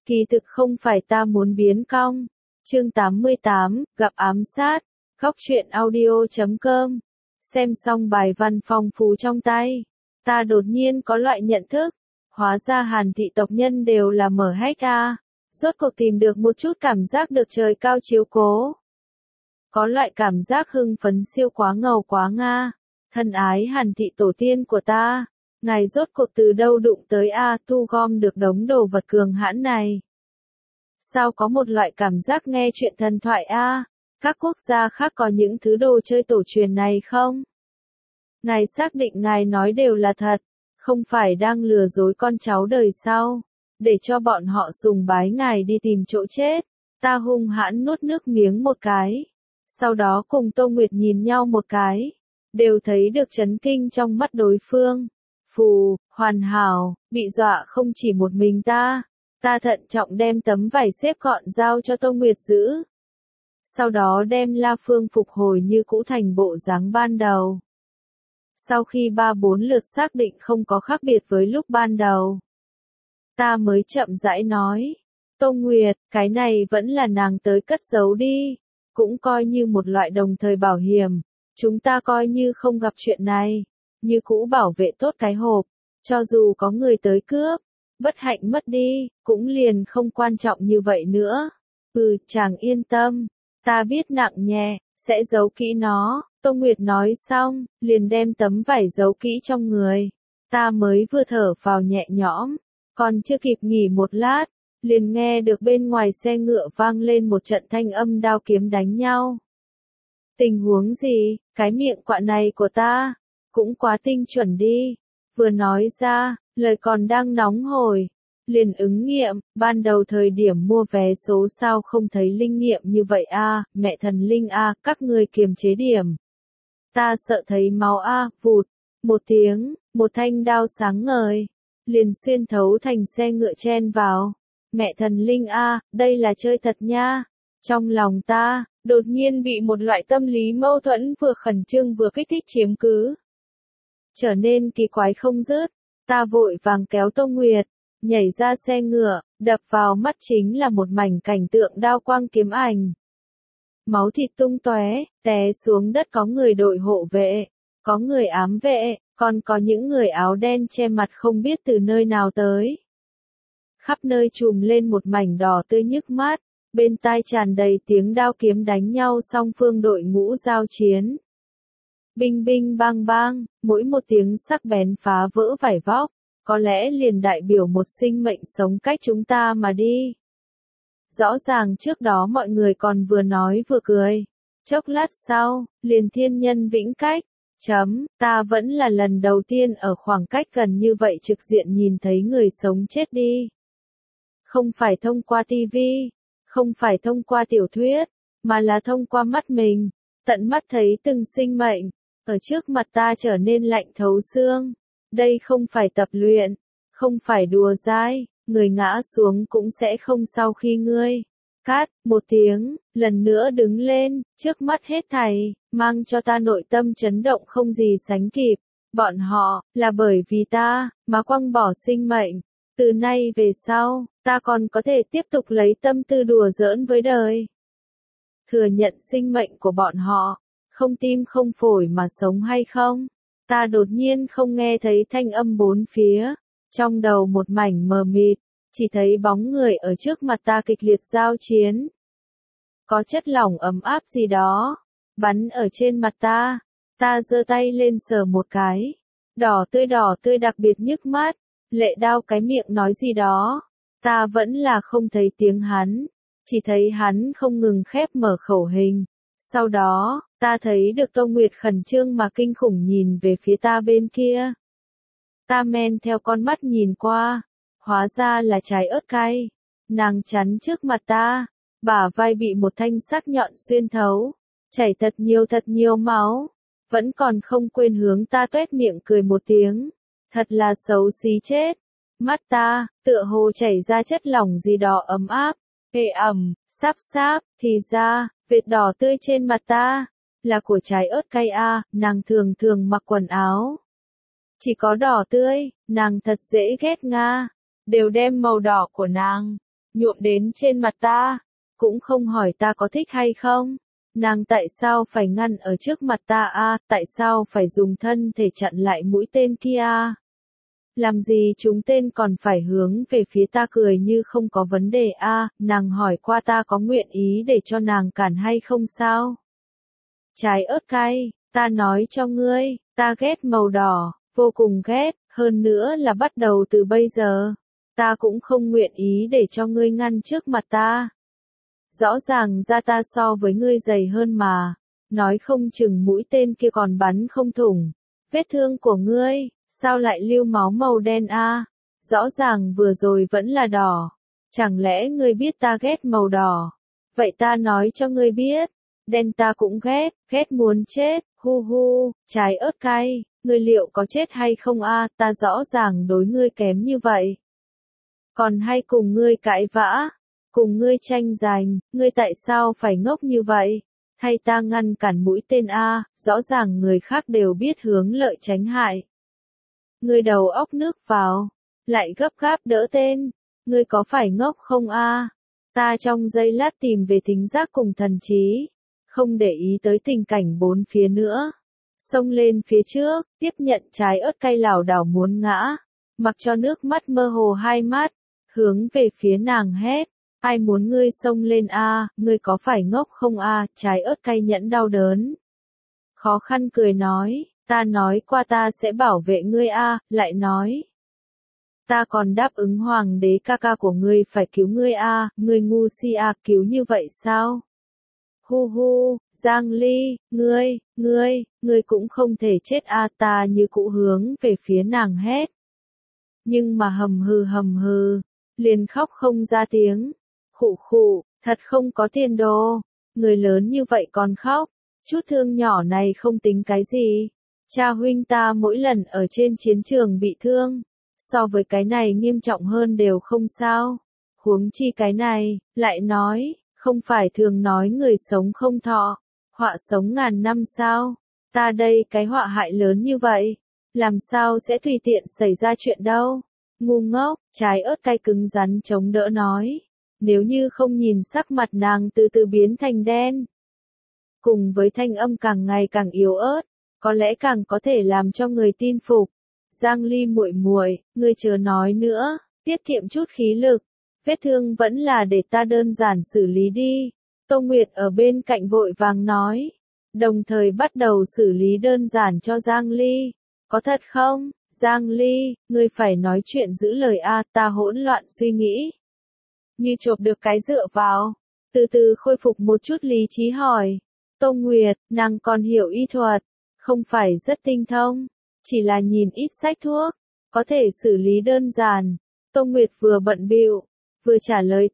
Kỳ thực không phải ta muốn biến cong. Chương 88, gặp ám sát. Góc truyện audio.com. Xem xong bài văn phong phú trong tay, ta đột nhiên có loại nhận thức, hóa ra Hàn thị tộc nhân đều là mở hách a. Rốt cuộc tìm được một chút cảm giác được trời cao chiếu cố. Có loại cảm giác hưng phấn siêu quá ngầu quá nga. Thân ái Hàn thị tổ tiên của ta, ngài rốt cuộc từ đâu đụng tới a thu gom được đống đồ vật cường hãn này. Sao có một loại cảm giác nghe chuyện thần thoại a? Các quốc gia khác có những thứ đồ chơi tổ truyền này không? Ngài xác định ngài nói đều là thật, không phải đang lừa dối con cháu đời sau, để cho bọn họ sùng bái ngài đi tìm chỗ chết. Ta hung hãn nuốt nước miếng một cái, sau đó cùng Tô Nguyệt nhìn nhau một cái, đều thấy được chấn kinh trong mắt đối phương. Phù, hoàn hảo, bị dọa không chỉ một mình ta. Ta thận trọng đem tấm vải xếp gọn giao cho Tô Nguyệt giữ. Sau đó đem La Phương phục hồi như cũ thành bộ dáng ban đầu. Sau khi 3-4 lượt xác định không có khác biệt với lúc ban đầu, ta mới chậm rãi nói, Tô Nguyệt, cái này vẫn là nàng tới cất giấu đi, cũng coi như một loại đồng thời bảo hiểm, chúng ta coi như không gặp chuyện này, như cũ bảo vệ tốt cái hộp, cho dù có người tới cướp, bất hạnh mất đi, cũng liền không quan trọng như vậy nữa. Chàng yên tâm, ta biết nặng nhẹ, sẽ giấu kỹ nó. Tô Nguyệt nói xong, liền đem tấm vải giấu kỹ trong người. Ta mới vừa thở phào nhẹ nhõm, còn chưa kịp nghỉ một lát, liền nghe được bên ngoài xe ngựa vang lên một trận thanh âm đao kiếm đánh nhau. Tình huống gì, cái miệng quạ này của ta, cũng quá tinh chuẩn đi. Vừa nói ra, lời còn đang nóng hổi, liền ứng nghiệm, ban đầu thời điểm mua vé số sao không thấy linh nghiệm như vậy a, mẹ thần linh a, các ngươi kiềm chế điểm. Ta sợ thấy máu a, vụt, một tiếng, một thanh đao sáng ngời, liền xuyên thấu thành xe ngựa chen vào. Mẹ thần linh a, đây là chơi thật nha. Trong lòng ta, đột nhiên bị một loại tâm lý mâu thuẫn vừa khẩn trương vừa kích thích chiếm cứ. Trở nên kỳ quái không dứt, ta vội vàng kéo Tô Nguyệt, nhảy ra xe ngựa, đập vào mắt chính là một mảnh cảnh tượng đao quang kiếm ảnh. Máu thịt tung tóe, té xuống đất có người đội hộ vệ, có người ám vệ, còn có những người áo đen che mặt không biết từ nơi nào tới. Khắp nơi trùm lên một mảnh đỏ tươi nhức mắt, bên tai tràn đầy tiếng đao kiếm đánh nhau song phương đội ngũ giao chiến. Binh binh bang bang, mỗi một tiếng sắc bén phá vỡ vải vóc, có lẽ liền đại biểu một sinh mệnh sống cách chúng ta mà đi. Rõ ràng trước đó mọi người còn vừa nói vừa cười. Chốc lát sau, liền thiên nhân vĩnh cách. Ta vẫn là lần đầu tiên ở khoảng cách gần như vậy trực diện nhìn thấy người sống chết đi. Không phải thông qua tivi, không phải thông qua tiểu thuyết, mà là thông qua mắt mình, tận mắt thấy từng sinh mệnh, ở trước mặt ta trở nên lạnh thấu xương. Đây không phải tập luyện, không phải đùa dai, người ngã xuống cũng sẽ không sau khi ngươi. Cát, một tiếng, lần nữa đứng lên, trước mắt hết thảy, mang cho ta nội tâm chấn động không gì sánh kịp. Bọn họ, là bởi vì ta, mà quăng bỏ sinh mệnh. Từ nay về sau, ta còn có thể tiếp tục lấy tâm tư đùa giỡn với đời. Thừa nhận sinh mệnh của bọn họ, không tim không phổi mà sống hay không? Ta đột nhiên không nghe thấy thanh âm bốn phía, trong đầu một mảnh mờ mịt, chỉ thấy bóng người ở trước mặt ta kịch liệt giao chiến. Có chất lỏng ấm áp gì đó, bắn ở trên mặt ta giơ tay lên sờ một cái, đỏ tươi đặc biệt nhức mắt, lệ đao cái miệng nói gì đó, ta vẫn là không thấy tiếng hắn, chỉ thấy hắn không ngừng khép mở khẩu hình. Sau đó, ta thấy được Tô Nguyệt khẩn trương mà kinh khủng nhìn về phía ta bên kia. Ta men theo con mắt nhìn qua, hóa ra là trái ớt cay. Nàng chắn trước mặt ta, bả vai bị một thanh sắc nhọn xuyên thấu, chảy thật nhiều máu, vẫn còn không quên hướng ta tuét miệng cười một tiếng. Thật là xấu xí chết. Mắt ta, tựa hồ chảy ra chất lỏng gì đó ấm áp, ê ẩm, sáp, thì ra, vệt đỏ tươi trên mặt ta, là của trái ớt cay a. Nàng thường mặc quần áo chỉ có đỏ tươi, nàng thật dễ ghét nga, đều đem màu đỏ của nàng nhuộm đến trên mặt ta, cũng không hỏi ta có thích hay không. Nàng tại sao phải ngăn ở trước mặt ta a, tại sao phải dùng thân thể chặn lại mũi tên kia a? Làm gì chúng tên còn phải hướng về phía ta cười như không có vấn đề a, nàng hỏi qua ta có nguyện ý để cho nàng cản hay không sao? Trái ớt cay, ta nói cho ngươi, ta ghét màu đỏ, vô cùng ghét, hơn nữa là bắt đầu từ bây giờ, ta cũng không nguyện ý để cho ngươi ngăn trước mặt ta. Rõ ràng da ta so với ngươi dày hơn mà, nói không chừng mũi tên kia còn bắn không thủng. Vết thương của ngươi, sao lại lưu máu màu đen a? Rõ ràng vừa rồi vẫn là đỏ. Chẳng lẽ ngươi biết ta ghét màu đỏ? Vậy ta nói cho ngươi biết, đen ta cũng ghét, ghét muốn chết, hu hu, trái ớt cay, ngươi liệu có chết hay không a? Ta rõ ràng đối ngươi kém như vậy. Còn hay cùng ngươi cãi vã, cùng ngươi tranh giành, ngươi tại sao phải ngốc như vậy? Thay ta ngăn cản mũi tên a, rõ ràng người khác đều biết hướng lợi tránh hại. Ngươi đầu óc nước vào, lại gấp gáp đỡ tên, ngươi có phải ngốc không a? Ta trong giây lát tìm về thính giác cùng thần trí, không để ý tới tình cảnh bốn phía nữa. Xông lên phía trước, tiếp nhận trái ớt cay lảo đảo muốn ngã, mặc cho nước mắt mơ hồ hai mắt, hướng về phía nàng hét. Ai muốn ngươi xông lên a, ngươi có phải ngốc không a? Trái ớt cay nhẫn đau đớn. Khó khăn cười nói, ta nói qua ta sẽ bảo vệ ngươi a, lại nói. Ta còn đáp ứng hoàng đế ca ca của ngươi phải cứu ngươi a, ngươi ngu si a, cứu như vậy sao? Hu hu, Giang Ly, ngươi cũng không thể chết a, ta như cũ hướng về phía nàng hét. Nhưng mà hầm hừ, liền khóc không ra tiếng. Khụ khụ, thật không có tiền đồ, người lớn như vậy còn khóc, chút thương nhỏ này không tính cái gì. Cha huynh ta mỗi lần ở trên chiến trường bị thương, so với cái này nghiêm trọng hơn đều không sao. Huống chi cái này, lại nói, không phải thường nói người sống không thọ, họa sống ngàn năm sao? Ta đây cái họa hại lớn như vậy, làm sao sẽ tùy tiện xảy ra chuyện đâu? Ngu ngốc, trái ớt cay cứng rắn chống đỡ nói. Nếu như không nhìn sắc mặt nàng từ từ biến thành đen, cùng với thanh âm càng ngày càng yếu ớt, có lẽ càng có thể làm cho người tin phục. Giang Ly muội muội, ngươi chớ nói nữa, tiết kiệm chút khí lực, vết thương vẫn là để ta đơn giản xử lý đi. Tô Nguyệt ở bên cạnh vội vàng nói, đồng thời bắt đầu xử lý đơn giản cho Giang Ly. Có thật không? Giang Ly, ngươi phải nói chuyện giữ lời a, ta hỗn loạn suy nghĩ. Như chộp được cái dựa vào, từ từ khôi phục một chút lý trí hỏi. Tô Nguyệt, nàng còn hiểu y thuật, không phải rất tinh thông, chỉ là nhìn ít sách thuốc, có thể xử lý đơn giản. Tô Nguyệt vừa bận bịu, vừa trả lời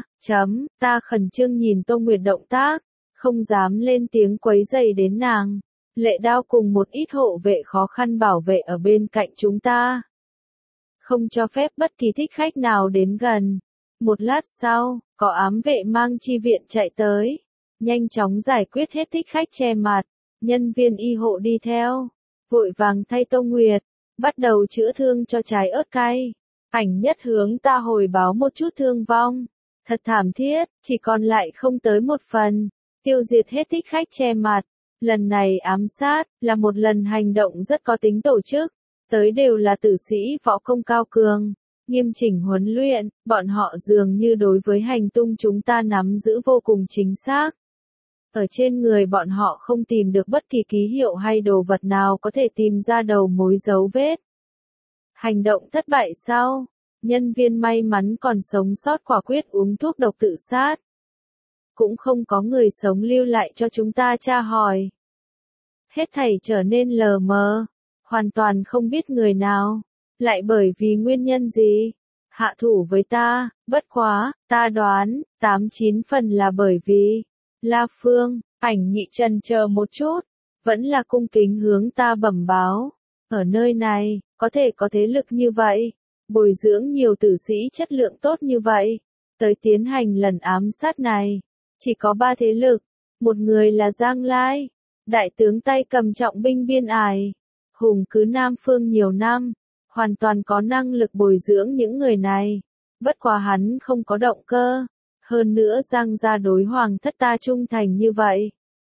ta khẩn trương nhìn Tô Nguyệt động tác, không dám lên tiếng quấy rầy đến nàng. Lệ Đao cùng một ít hộ vệ khó khăn bảo vệ ở bên cạnh chúng ta. Không cho phép bất kỳ thích khách nào đến gần. Một lát sau, có ám vệ mang chi viện chạy tới, nhanh chóng giải quyết hết thích khách che mặt, nhân viên y hộ đi theo, vội vàng thay Tô Nguyệt, bắt đầu chữa thương cho trái ớt cay. Ảnh nhất hướng ta hồi báo một chút thương vong, thật thảm thiết, chỉ còn lại không tới một phần, tiêu diệt hết thích khách che mặt. Lần này ám sát, là một lần hành động rất có tính tổ chức, tới đều là tử sĩ võ công cao cường. Nghiêm chỉnh huấn luyện, bọn họ dường như đối với hành tung chúng ta nắm giữ vô cùng chính xác. Ở trên người bọn họ không tìm được bất kỳ ký hiệu hay đồ vật nào có thể tìm ra đầu mối dấu vết. Hành động thất bại sau, nhân viên may mắn còn sống sót quả quyết uống thuốc độc tự sát. Cũng không có người sống lưu lại cho chúng ta tra hỏi. Hết thảy trở nên lờ mờ, hoàn toàn không biết người nào. Lại bởi vì nguyên nhân gì? Hạ thủ với ta, bất quá, ta đoán, 8-9 phần là bởi vì, La Phương, ảnh nhị trần chờ một chút, vẫn là cung kính hướng ta bẩm báo. Ở nơi này, có thể có thế lực như vậy, bồi dưỡng nhiều tử sĩ chất lượng tốt như vậy, tới tiến hành lần ám sát này. Chỉ có 3 thế lực, một người là Giang Lai, đại tướng tay cầm trọng binh biên ải, hùng cứ Nam Phương nhiều năm. Hoàn toàn có năng lực bồi dưỡng những người này. Bất quá hắn không có động cơ. Hơn nữa Giang gia đối hoàng thất ta trung thành như vậy.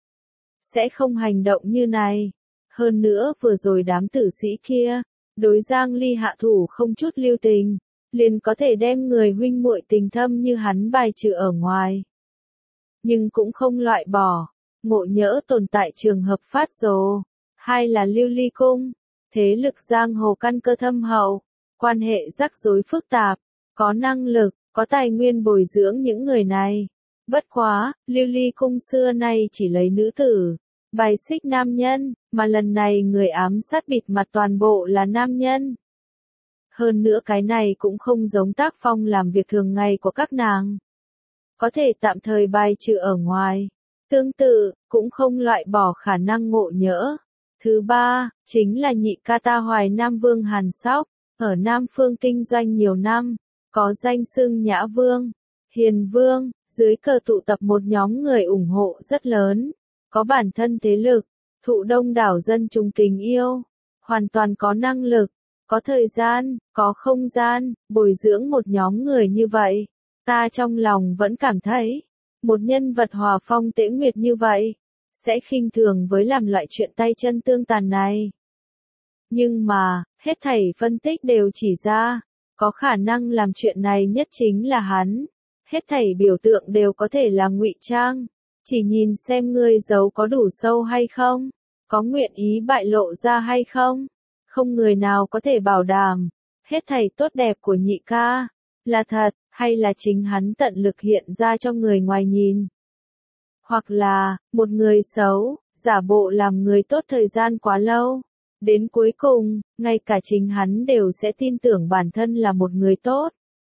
Sẽ không hành động như này. Hơn nữa vừa rồi đám tử sĩ kia, đối Giang Ly hạ thủ không chút lưu tình, liền có thể đem người huynh muội tình thâm như hắn bài trừ ở ngoài. Nhưng cũng không loại bỏ, ngộ nhỡ tồn tại trường hợp phát rồ, hay là lưu ly cung, thế lực giang hồ căn cơ thâm hậu, quan hệ rắc rối phức tạp, có năng lực, có tài nguyên bồi dưỡng những người này. Bất quá, lưu ly cung xưa nay chỉ lấy nữ tử, bài xích nam nhân, mà lần này người ám sát bịt mặt toàn bộ là nam nhân. Hơn nữa cái này cũng không giống tác phong làm việc thường ngày của các nàng. Có thể tạm thời bài trừ ở ngoài. Tương tự, cũng không loại bỏ khả năng ngộ nhỡ. Thứ ba, chính là nhị ca ta Hoài Nam Vương Hàn Sóc, ở Nam Phương kinh doanh nhiều năm, có danh xưng Nhã Vương, Hiền Vương, dưới cờ tụ tập một nhóm người ủng hộ rất lớn, có bản thân thế lực, thụ đông đảo dân chúng kính yêu, hoàn toàn có năng lực, có thời gian, có không gian, bồi dưỡng một nhóm người như vậy. Ta trong lòng vẫn cảm thấy, một nhân vật hòa phong tễ nguyệt như vậy, sẽ khinh thường với làm loại chuyện tay chân tương tàn này. Nhưng mà, hết thảy phân tích đều chỉ ra, có khả năng làm chuyện này nhất chính là hắn. Hết thảy biểu tượng đều có thể là ngụy trang, chỉ nhìn xem ngươi giấu có đủ sâu hay không, có nguyện ý bại lộ ra hay không. Không người nào có thể bảo đảm, hết thảy tốt đẹp của nhị ca, là thật, hay là chính hắn tận lực hiện ra cho người ngoài nhìn. Hoặc là, một người xấu, giả bộ làm người tốt thời gian quá lâu. Đến cuối cùng, ngay cả chính hắn đều sẽ tin tưởng bản thân là một người tốt.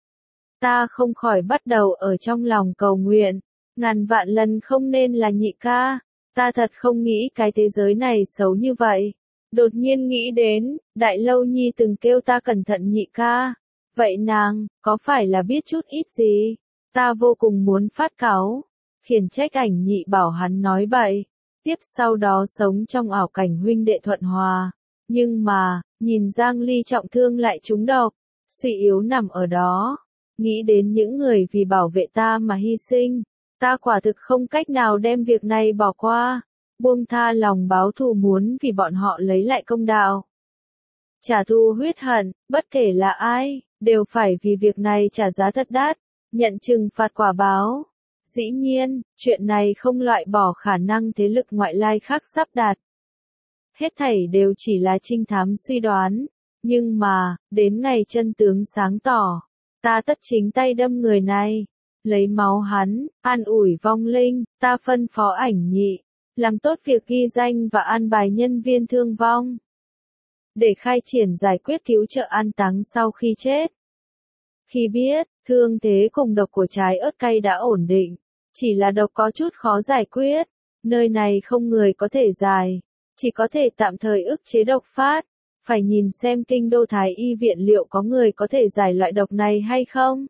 Ta không khỏi bắt đầu ở trong lòng cầu nguyện, ngàn vạn lần không nên là nhị ca, ta thật không nghĩ cái thế giới này xấu như vậy. Đột nhiên nghĩ đến, Đại Lâu Nhi từng kêu ta cẩn thận nhị ca. Vậy nàng, có phải là biết chút ít gì? Ta vô cùng muốn phát cáu, khiển trách Ảnh Nhị bảo hắn nói bậy. Tiếp sau đó sống trong ảo cảnh huynh đệ thuận hòa. Nhưng mà, nhìn Giang Ly trọng thương lại trúng độc, suy yếu nằm ở đó. Nghĩ đến những người vì bảo vệ ta mà hy sinh, ta quả thực không cách nào đem việc này bỏ qua. Buông tha lòng báo thù muốn vì bọn họ lấy lại công đạo. Trả thù huyết hận, bất kể là ai, đều phải vì việc này trả giá thật đắt, nhận trừng phạt quả báo. Dĩ nhiên, chuyện này không loại bỏ khả năng thế lực ngoại lai khác sắp đặt. Hết thảy đều chỉ là trinh thám suy đoán, nhưng mà, đến ngày chân tướng sáng tỏ, ta tất chính tay đâm người này, lấy máu hắn, an ủi vong linh, ta phân phó Ảnh Nhị, làm tốt việc ghi danh và an bài nhân viên thương vong. Để khai triển giải quyết cứu trợ an táng sau khi chết. Khi biết, thương thế cùng độc của trái ớt cay đã ổn định, chỉ là độc có chút khó giải quyết, nơi này không người có thể giải, chỉ có thể tạm thời ức chế độc phát, phải nhìn xem kinh đô Thái y viện liệu có người có thể giải loại độc này hay không.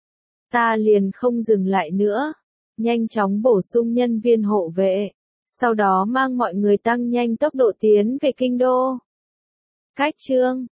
Ta liền không dừng lại nữa, nhanh chóng bổ sung nhân viên hộ vệ, sau đó mang mọi người tăng nhanh tốc độ tiến về kinh đô. Cách chương